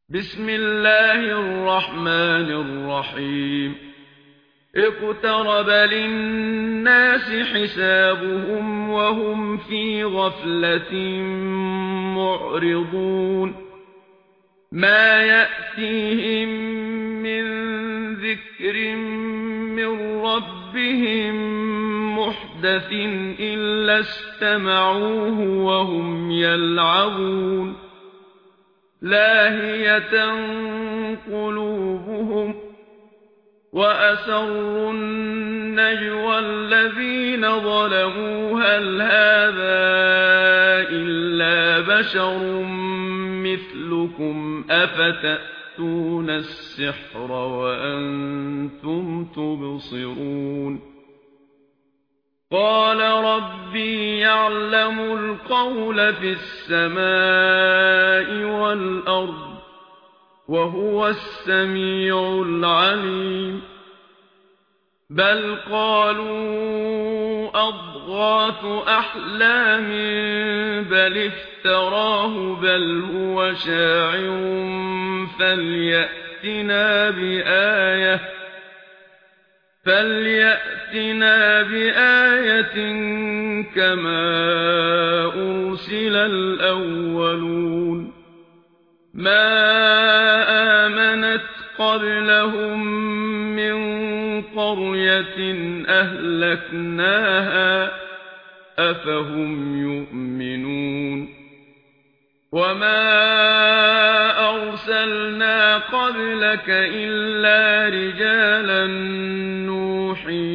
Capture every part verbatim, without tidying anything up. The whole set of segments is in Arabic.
بسم الله الرحمن الرحيم اقترب للناس حسابهم وهم في غفلة معرضون ما يأتيهم من ذكر من ربهم محدث إلا استمعوه وهم يلعبون لاهية قلوبهم وأسروا النجوى الذين ظلموا هل هذا إلا بشر مثلكم أفتأتون السحر وأنتم تبصرون قال ربي يعلم القول في السماء والأرض وهو السميع العليم بل قالوا أضغاث أحلام بل افتراه بل هو شاعر فليأتنا بآية فليأتنا بآية كما أرسل الأولون ما آمنت قبلهم من قرية أهلكناها أفهم يؤمنون وما أرسلنا قبلك إلا رجالا نوحي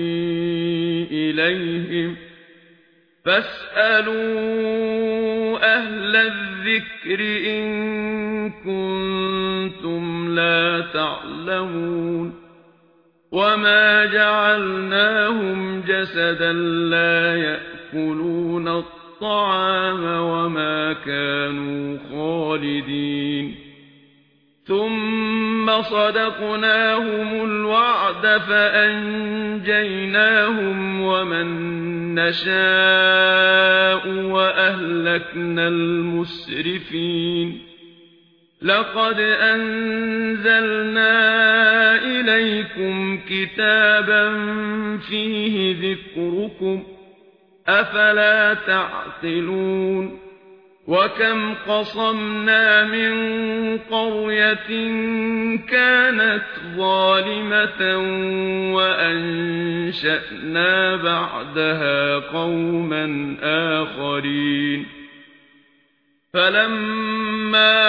إليهم فاسألوا أهل الذكر إن كنتم لا تعلمون وما جعلناهم جسدا لا يأكلون الطعام وما كانوا خالدين ثم صدقناهم الوعد فأنجيناهم ومن نشاء وأهلكنا المسرفين لقد أنزلنا إليكم كتابا فيه ذكركم أفلا تعقلون وكم قصمنا من قرية كانت ظالمة وأنشأنا بعدها قوما آخرين فلما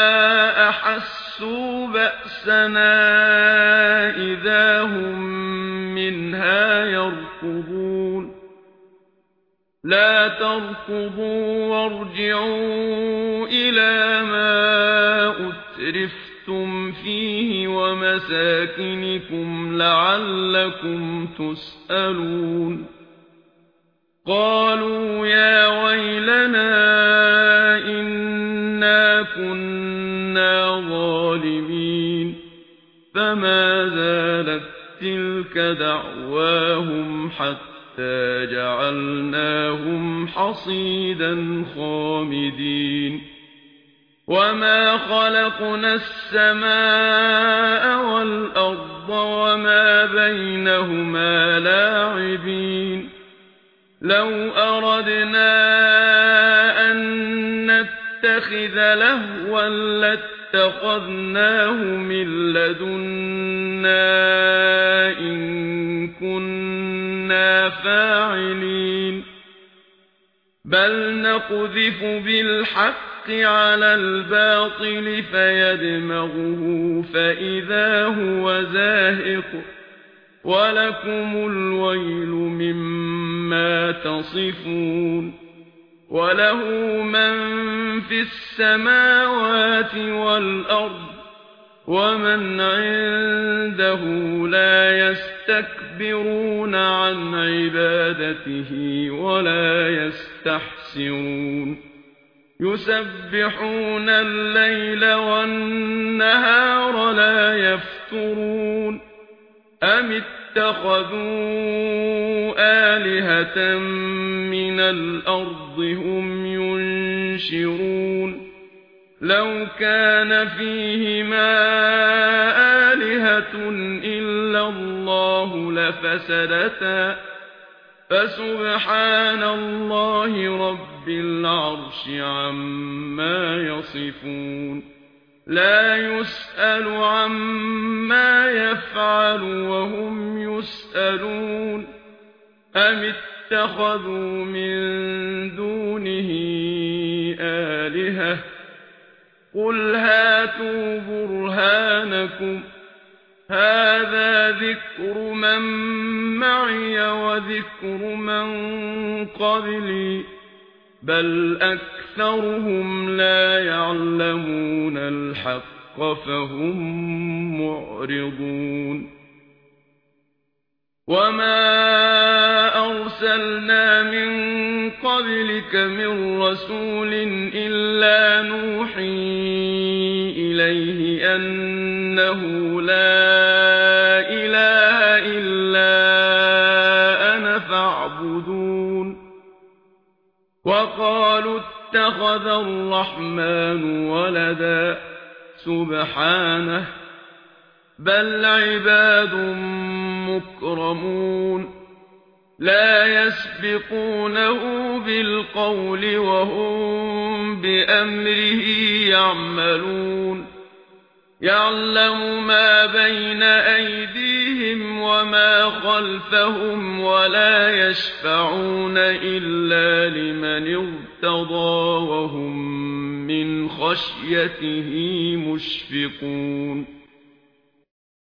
أحسوا بأسنا إذا هم منها يركضون لا تركضوا وارجعوا إلى ما أترفتم فيه ومساكنكم لعلكم تسألون قالوا يا ويلنا إنا كنا ظالمين فما زالت تلك دعواهم حتى جعلناهم حصيدا خامدين وما خلقنا السماء والأرض وما بينهما لاعبين لو أردنا أن نتخذ لهوا لاتخذناه من لدنا إن كنا فاعلين بل نقذف بالحق على الباطل فيدمغه فإذا هو زاهق ولكم الويل مما تصفون وله من في السماوات والأرض ومن عنده لا يستكبرون عن عبادته ولا يستحسرون يسبحون الليل والنهار لا يفترون أم اتخذوا آلهة من الأرض هم ينشرون لو كان فيهما آلهة إلا الله لفسدتا فسبحان الله رب العرش عما يصفون لا يسأل عما يفعل وهم يسألون أم اتخذوا من دونه آلهة قل هاتوا برهانكم هذا ذكر من معي وذكر من قبلي بل أكثرهم لا يعلمون الحق فهم معرضون وما أرسلنا من قبلك من رسول إلا نوحي إليه أنه لا إله إلا أنا فاعبدون وقالوا اتخذ الرحمن ولدا سبحانه بل عباد مكرمون لا يسبقونه بالقول وهم بأمره يعملون يعلم ما بين أيديهم وما خلفهم ولا يشفعون إلا لمن ارتضى وهم من خشيته مشفقون